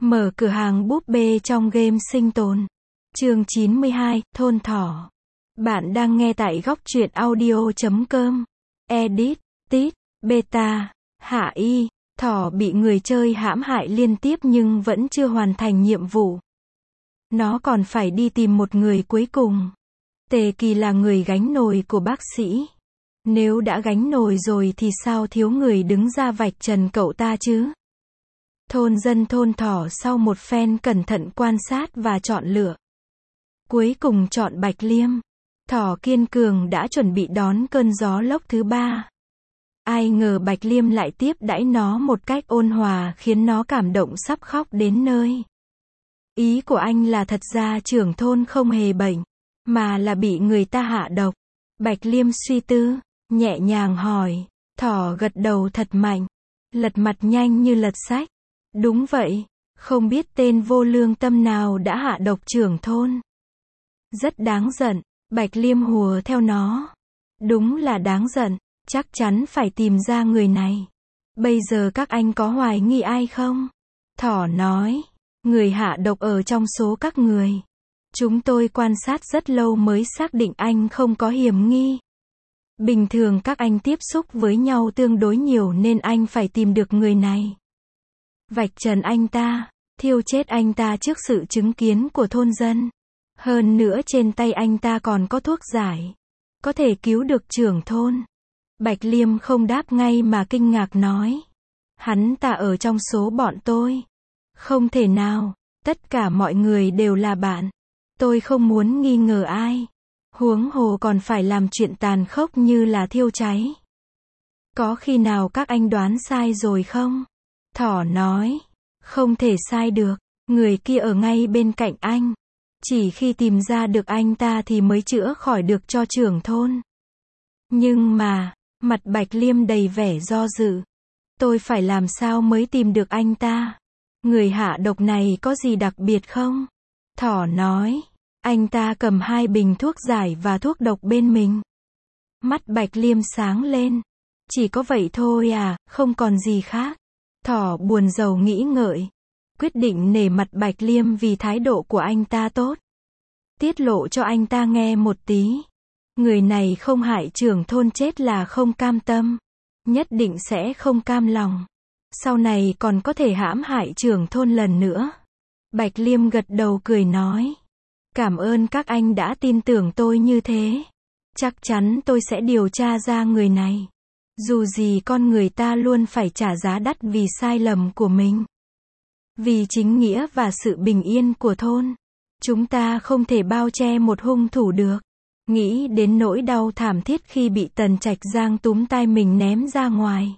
Mở cửa hàng búp bê trong game sinh tồn. Chương 92, Thôn Thỏ. Bạn đang nghe tại góc truyện audio.com. Edit, Tít, Beta, Hạ Y. Thỏ bị người chơi hãm hại liên tiếp nhưng vẫn chưa hoàn thành nhiệm vụ. Nó còn phải đi tìm một người cuối cùng. Tề Kỳ là người gánh nồi của bác sĩ. Nếu đã gánh nồi rồi thì sao thiếu người đứng ra vạch trần cậu ta chứ? Thôn dân thôn Thỏ sau một phen cẩn thận quan sát và chọn lựa, cuối cùng chọn Bạch Liêm. Thỏ kiên cường đã chuẩn bị đón cơn gió lốc thứ 3. Ai ngờ Bạch Liêm lại tiếp đãi nó một cách ôn hòa khiến nó cảm động sắp khóc đến nơi. Ý của anh là thật ra trưởng thôn không hề bệnh, mà là bị người ta hạ độc. Bạch Liêm suy tư, nhẹ nhàng hỏi. Thỏ gật đầu thật mạnh, lật mặt nhanh như lật sách. Đúng vậy, không biết tên vô lương tâm nào đã hạ độc trưởng thôn. Rất đáng giận. Bạch Liêm hùa theo nó. Đúng là đáng giận, chắc chắn phải tìm ra người này. Bây giờ các anh có hoài nghi ai không? Thỏ nói, người hạ độc ở trong số các người. Chúng tôi quan sát rất lâu mới xác định anh không có hiểm nghi. Bình thường các anh tiếp xúc với nhau tương đối nhiều nên anh phải tìm được người này. Vạch trần anh ta, thiêu chết anh ta trước sự chứng kiến của thôn dân. Hơn nữa trên tay anh ta còn có thuốc giải, có thể cứu được trưởng thôn. Bạch Liêm không đáp ngay mà kinh ngạc nói. Hắn ta ở trong số bọn tôi. Không thể nào, tất cả mọi người đều là bạn. Tôi không muốn nghi ngờ ai. Huống hồ còn phải làm chuyện tàn khốc như là thiêu cháy. Có khi nào các anh đoán sai rồi không? Thỏ nói, không thể sai được, người kia ở ngay bên cạnh anh. Chỉ khi tìm ra được anh ta thì mới chữa khỏi được cho trưởng thôn. Nhưng mà, mặt Bạch Liêm đầy vẻ do dự. Tôi phải làm sao mới tìm được anh ta? Người hạ độc này có gì đặc biệt không? Thỏ nói, anh ta cầm 2 bình thuốc giải và thuốc độc bên mình. Mắt Bạch Liêm sáng lên. Chỉ có vậy thôi à, không còn gì khác. Thỏ buồn rầu nghĩ ngợi, quyết định nể mặt Bạch Liêm vì thái độ của anh ta tốt. Tiết lộ cho anh ta nghe một tí. Người này không hại trưởng thôn chết là không cam tâm. Nhất định sẽ không cam lòng. Sau này còn có thể hãm hại trưởng thôn lần nữa. Bạch Liêm gật đầu cười nói. Cảm ơn các anh đã tin tưởng tôi như thế. Chắc chắn tôi sẽ điều tra ra người này. Dù gì con người ta luôn phải trả giá đắt vì sai lầm của mình. Vì chính nghĩa và sự bình yên của thôn. Chúng ta không thể bao che một hung thủ được. Nghĩ đến nỗi đau thảm thiết khi bị Tần Trạch Giang túm tay mình ném ra ngoài.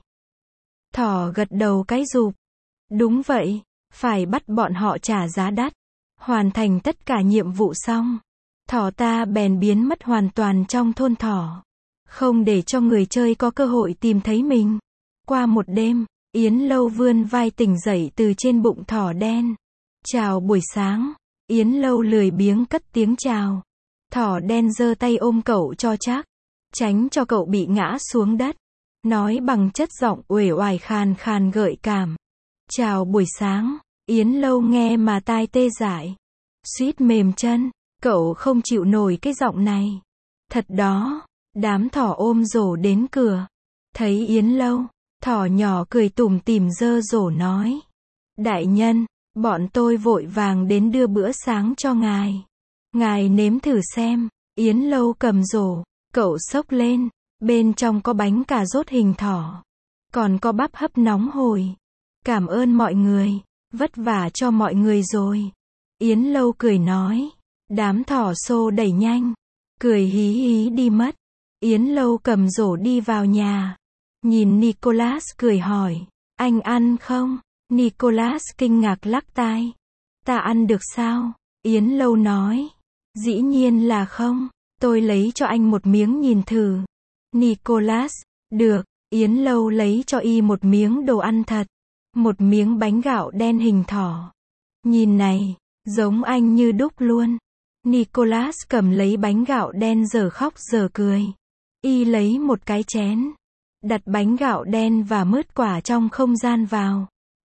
Thỏ gật đầu cái rụp. Đúng vậy, phải bắt bọn họ trả giá đắt. Hoàn thành tất cả nhiệm vụ xong, thỏ ta bèn biến mất hoàn toàn trong thôn Thỏ. Không để cho người chơi có cơ hội tìm thấy mình. Qua một đêm, Yến Lâu vươn vai tỉnh dậy từ trên bụng thỏ đen. Chào buổi sáng. Yến Lâu lười biếng cất tiếng chào. Thỏ đen giơ tay ôm cậu cho chắc, tránh cho cậu bị ngã xuống đất. Nói bằng chất giọng uể oải khàn khàn gợi cảm. Chào buổi sáng. Yến Lâu nghe mà tai tê dại, suýt mềm chân. Cậu không chịu nổi cái giọng này. Thật đó. Đám thỏ ôm rổ đến cửa. Thấy Yến Lâu, thỏ nhỏ cười tủm tỉm giơ rổ nói. Đại nhân, bọn tôi vội vàng đến đưa bữa sáng cho ngài. Ngài nếm thử xem. Yến Lâu cầm rổ, cậu xốc lên. Bên trong có bánh cà rốt hình thỏ. Còn có bắp hấp nóng hổi. Cảm ơn mọi người. Vất vả cho mọi người rồi. Yến Lâu cười nói. Đám thỏ xô đẩy nhanh, cười hí hí đi mất. Yến Lâu cầm rổ đi vào nhà. Nhìn Nicholas cười hỏi. Anh ăn không? Nicholas kinh ngạc lắc tai. Ta ăn được sao? Yến Lâu nói. Dĩ nhiên là không. Tôi lấy cho anh một miếng nhìn thử. Nicholas. Được. Yến Lâu lấy cho y một miếng đồ ăn thật. Một miếng bánh gạo đen hình thỏ. Nhìn này, giống anh như đúc luôn. Nicholas cầm lấy bánh gạo đen giờ khóc giờ cười. Y lấy một cái chén, đặt bánh gạo đen và mứt quả trong không gian vào.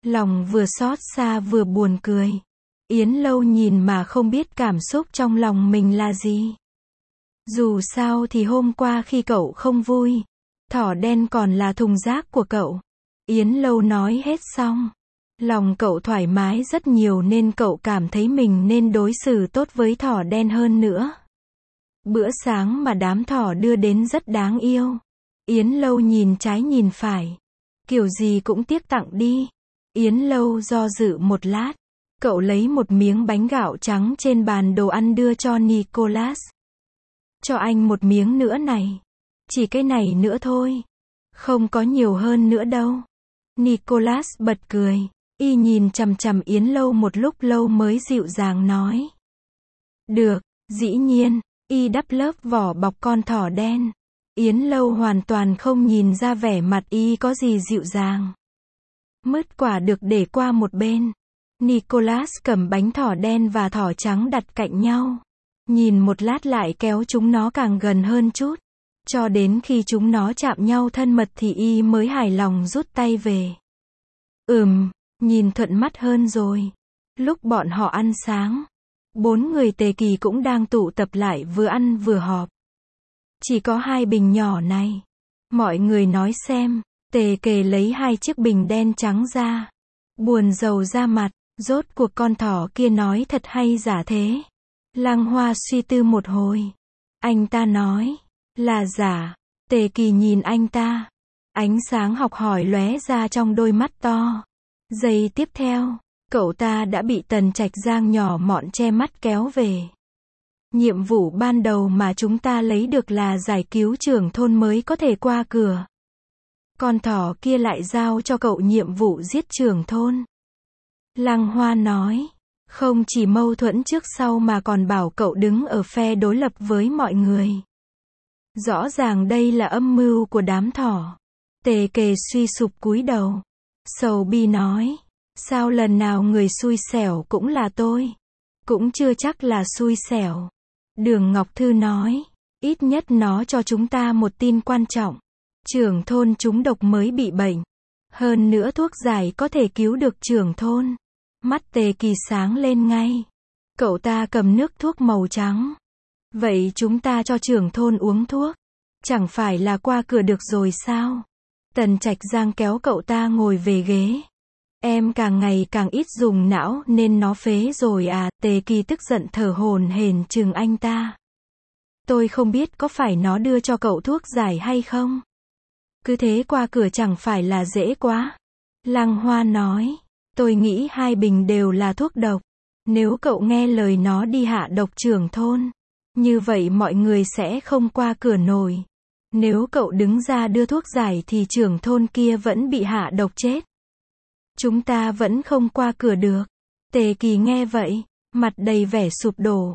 Lòng vừa xót xa vừa buồn cười. Yến Lâu nhìn mà không biết cảm xúc trong lòng mình là gì. Dù sao thì hôm qua khi cậu không vui, thỏ đen còn là thùng rác của cậu. Yến Lâu nói hết xong. Lòng cậu thoải mái rất nhiều nên cậu cảm thấy mình nên đối xử tốt với thỏ đen hơn nữa. Bữa sáng mà đám thỏ đưa đến rất đáng yêu. Yến Lâu nhìn trái nhìn phải. Kiểu gì cũng tiếc tặng đi. Yến Lâu do dự một lát. Cậu lấy một miếng bánh gạo trắng trên bàn đồ ăn đưa cho Nicholas. Cho anh một miếng nữa này. Chỉ cái này nữa thôi. Không có nhiều hơn nữa đâu. Nicholas bật cười. Y nhìn chằm chằm Yến Lâu một lúc lâu mới dịu dàng nói. Được, dĩ nhiên. Y đắp lớp vỏ bọc con thỏ đen. Yến Lâu hoàn toàn không nhìn ra vẻ mặt Y có gì dịu dàng. Mứt quả được để qua một bên. Nicholas cầm bánh thỏ đen và thỏ trắng đặt cạnh nhau. Nhìn một lát lại kéo chúng nó càng gần hơn chút. Cho đến khi chúng nó chạm nhau thân mật thì Y mới hài lòng rút tay về. Nhìn thuận mắt hơn rồi. Lúc bọn họ ăn sáng, 4 người Tề Kỳ cũng đang tụ tập lại vừa ăn vừa họp. Chỉ có 2 bình nhỏ này. Mọi người nói xem. Tề Kề lấy 2 chiếc bình đen trắng ra. Buồn rầu ra mặt. Rốt cuộc con thỏ kia nói thật hay giả thế? Lăng Hoa suy tư một hồi. Anh ta nói. Là giả. Tề Kỳ nhìn anh ta. Ánh sáng học hỏi lóe ra trong đôi mắt to. Giây tiếp theo, cậu ta đã bị Tần Trạch Giang nhỏ mọn che mắt kéo về. Nhiệm vụ ban đầu mà chúng ta lấy được là giải cứu trưởng thôn mới có thể qua cửa. Con thỏ kia lại giao cho cậu nhiệm vụ giết trưởng thôn. Lăng Hoa nói, không chỉ mâu thuẫn trước sau mà còn bảo cậu đứng ở phe đối lập với mọi người. Rõ ràng đây là âm mưu của đám thỏ. Tề Kề suy sụp cúi đầu. Sầu bi nói, sao lần nào người xui xẻo cũng là tôi? Cũng chưa chắc là xui xẻo. Đường Ngọc Thư nói, ít nhất nó cho chúng ta một tin quan trọng. Trưởng thôn trúng độc mới bị bệnh. Hơn nữa thuốc giải có thể cứu được trưởng thôn. Mắt Tề Kỳ sáng lên ngay. Cậu ta cầm nước thuốc màu trắng. Vậy chúng ta cho trưởng thôn uống thuốc. Chẳng phải là qua cửa được rồi sao? Tần Trạch Giang kéo cậu ta ngồi về ghế. Em càng ngày càng ít dùng não nên nó phế rồi à? Tề Kỳ tức giận thở hổn hển chừng anh ta. Tôi không biết có phải nó đưa cho cậu thuốc giải hay không? Cứ thế qua cửa chẳng phải là dễ quá. Lăng Hoa nói, tôi nghĩ 2 bình đều là thuốc độc. Nếu cậu nghe lời nó đi hạ độc trưởng thôn, như vậy mọi người sẽ không qua cửa nổi. Nếu cậu đứng ra đưa thuốc giải thì trưởng thôn kia vẫn bị hạ độc chết. Chúng ta vẫn không qua cửa được. Tề Kỳ nghe vậy, mặt đầy vẻ sụp đổ.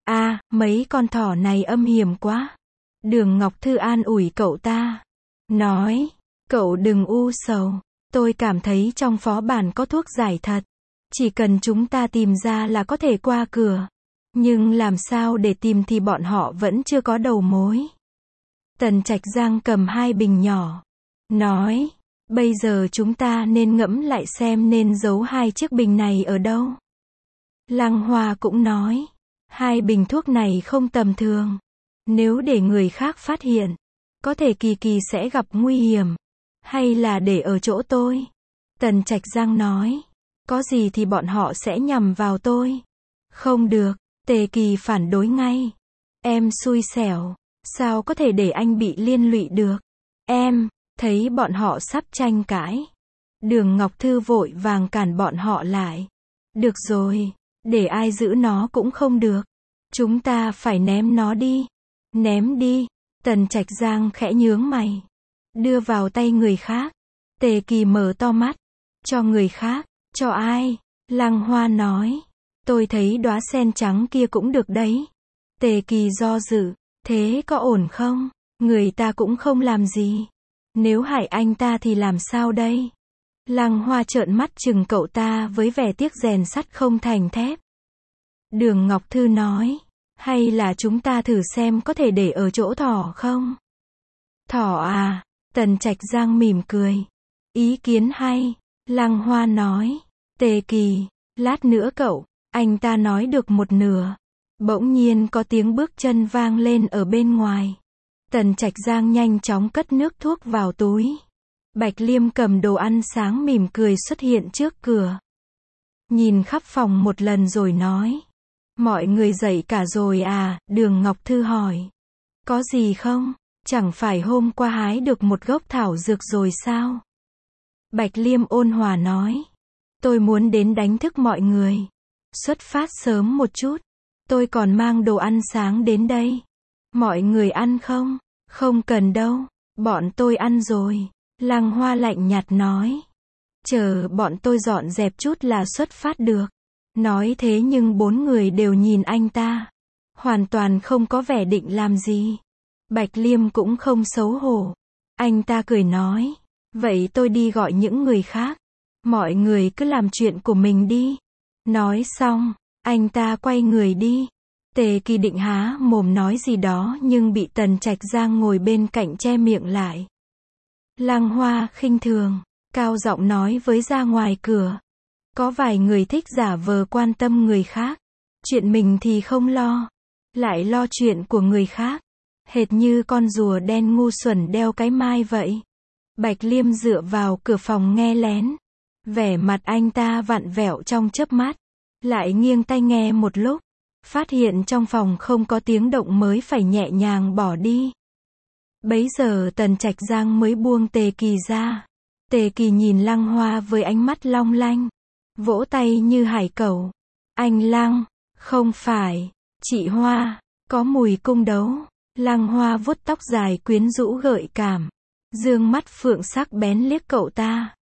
Mấy con thỏ này âm hiểm quá. Đường Ngọc Thư an ủi cậu ta. Nói, cậu đừng u sầu. Tôi cảm thấy trong phó bản có thuốc giải thật. Chỉ cần chúng ta tìm ra là có thể qua cửa. Nhưng làm sao để tìm thì bọn họ vẫn chưa có đầu mối. Tần Trạch Giang cầm 2 bình nhỏ. Nói, bây giờ chúng ta nên ngẫm lại xem nên giấu 2 chiếc bình này ở đâu. Lăng Hoa cũng nói, 2 bình thuốc này không tầm thường. Nếu để người khác phát hiện, có thể Kỳ Kỳ sẽ gặp nguy hiểm. Hay là để ở chỗ tôi? Tần Trạch Giang nói, có gì thì bọn họ sẽ nhằm vào tôi. Không được, Tề Kỳ phản đối ngay. Em xui xẻo. Sao có thể để anh bị liên lụy được? Em, thấy bọn họ sắp tranh cãi. Đường Ngọc Thư vội vàng cản bọn họ lại. Được rồi, để ai giữ nó cũng không được. Chúng ta phải ném nó đi. Ném đi. Tần Trạch Giang khẽ nhướng mày. Đưa vào tay người khác. Tề Kỳ mở to mắt. Cho người khác, cho ai? Lăng Hoa nói. Tôi thấy đóa sen trắng kia cũng được đấy. Tề Kỳ do dự. Thế có ổn không? Người ta cũng không làm gì. Nếu hại anh ta thì làm sao đây? Lăng Hoa trợn mắt chừng cậu ta với vẻ tiếc rèn sắt không thành thép. Đường Ngọc Thư nói, hay là chúng ta thử xem có thể để ở chỗ thỏ không? Thỏ à? Tần Trạch Giang mỉm cười. Ý kiến hay. Lăng Hoa nói. Tề Kỳ, lát nữa cậu, anh ta nói được một nửa. Bỗng nhiên có tiếng bước chân vang lên ở bên ngoài. Tần Trạch Giang nhanh chóng cất nước thuốc vào túi. Bạch Liêm cầm đồ ăn sáng mỉm cười xuất hiện trước cửa. Nhìn khắp phòng một lần rồi nói. Mọi người dậy cả rồi à, Đường Ngọc Thư hỏi. Có gì không? Chẳng phải hôm qua hái được một gốc thảo dược rồi sao? Bạch Liêm ôn hòa nói. Tôi muốn đến đánh thức mọi người. Xuất phát sớm một chút. Tôi còn mang đồ ăn sáng đến đây. Mọi người ăn không? Không cần đâu. Bọn tôi ăn rồi. Lăng Hoa lạnh nhạt nói. Chờ bọn tôi dọn dẹp chút là xuất phát được. Nói thế nhưng 4 người đều nhìn anh ta. Hoàn toàn không có vẻ định làm gì. Bạch Liêm cũng không xấu hổ. Anh ta cười nói. Vậy tôi đi gọi những người khác. Mọi người cứ làm chuyện của mình đi. Nói xong, anh ta quay người đi. Tề Kỳ định há mồm nói gì đó nhưng bị Tần Trạch Giang ngồi bên cạnh che miệng lại. Lăng Hoa khinh thường, cao giọng nói với ra ngoài cửa. Có vài người thích giả vờ quan tâm người khác. Chuyện mình thì không lo. Lại lo chuyện của người khác. Hệt như con rùa đen ngu xuẩn đeo cái mai vậy. Bạch Liêm dựa vào cửa phòng nghe lén. Vẻ mặt anh ta vặn vẹo trong chớp mắt. Lại nghiêng tai nghe một lúc. Phát hiện trong phòng không có tiếng động mới phải nhẹ nhàng bỏ đi. Bấy giờ Tần Trạch Giang mới buông Tề Kỳ ra. Tề Kỳ nhìn Lăng Hoa với ánh mắt long lanh. Vỗ tay như hải cẩu. Anh Lăng, không phải, chị Hoa, có mùi cung đấu. Lăng Hoa vuốt tóc dài quyến rũ gợi cảm. Dương mắt phượng sắc bén liếc cậu ta.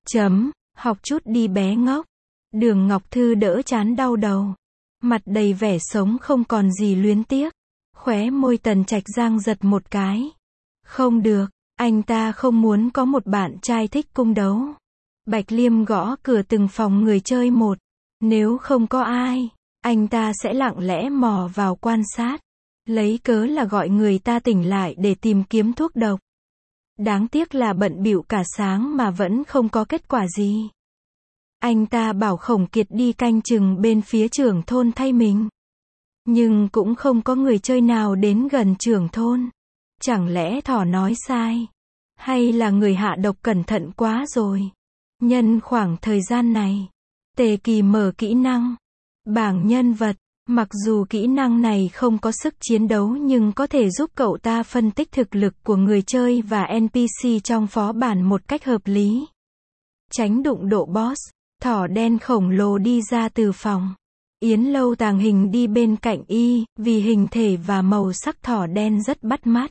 Học chút đi bé ngốc. Đường Ngọc Thư đỡ chán đau đầu. Mặt đầy vẻ sống không còn gì luyến tiếc. Khóe môi Tần Trạch Giang giật một cái. Không được, anh ta không muốn có một bạn trai thích cung đấu. Bạch Liêm gõ cửa từng phòng người chơi một. Nếu không có ai, anh ta sẽ lặng lẽ mò vào quan sát. Lấy cớ là gọi người ta tỉnh lại để tìm kiếm thuốc độc. Đáng tiếc là bận bịu cả sáng mà vẫn không có kết quả gì. Anh ta bảo Khổng Kiệt đi canh chừng bên phía trưởng thôn thay mình. Nhưng cũng không có người chơi nào đến gần trưởng thôn. Chẳng lẽ thỏ nói sai? Hay là người hạ độc cẩn thận quá rồi? Nhân khoảng thời gian này, Tề Kỳ mở kỹ năng. Bảng nhân vật. Mặc dù kỹ năng này không có sức chiến đấu nhưng có thể giúp cậu ta phân tích thực lực của người chơi và NPC trong phó bản một cách hợp lý. Tránh đụng độ boss. Thỏ đen khổng lồ đi ra từ phòng. Yến Lâu tàng hình đi bên cạnh y, vì hình thể và màu sắc thỏ đen rất bắt mắt.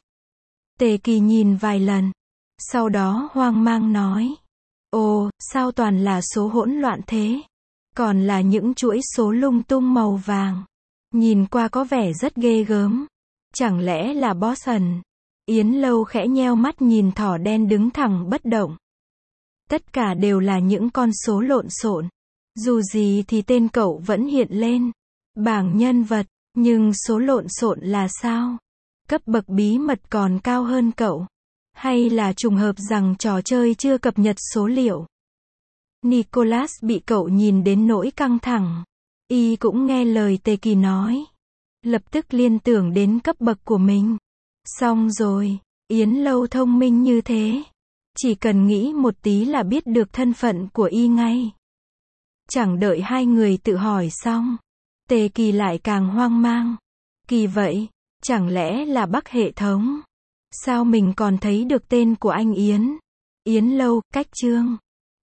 Tề Kỳ nhìn vài lần. Sau đó hoang mang nói. Ồ, sao toàn là số hỗn loạn thế? Còn là những chuỗi số lung tung màu vàng. Nhìn qua có vẻ rất ghê gớm. Chẳng lẽ là boss ẩn? Yến Lâu khẽ nheo mắt nhìn thỏ đen đứng thẳng bất động. Tất cả đều là những con số lộn xộn. Dù gì thì tên cậu vẫn hiện lên. Bảng nhân vật, nhưng số lộn xộn là sao? Cấp bậc bí mật còn cao hơn cậu? Hay là trùng hợp rằng trò chơi chưa cập nhật số liệu? Nicholas bị cậu nhìn đến nỗi căng thẳng. Y cũng nghe lời Tề Kỳ nói. Lập tức liên tưởng đến cấp bậc của mình. Xong rồi, Yến Lâu thông minh như thế. Chỉ cần nghĩ một tí là biết được thân phận của y ngay. Chẳng đợi hai người tự hỏi xong. Tề Kỳ lại càng hoang mang. Kỳ vậy, chẳng lẽ là Bắc hệ thống? Sao mình còn thấy được tên của anh Yến? Yến Lâu, cách chương.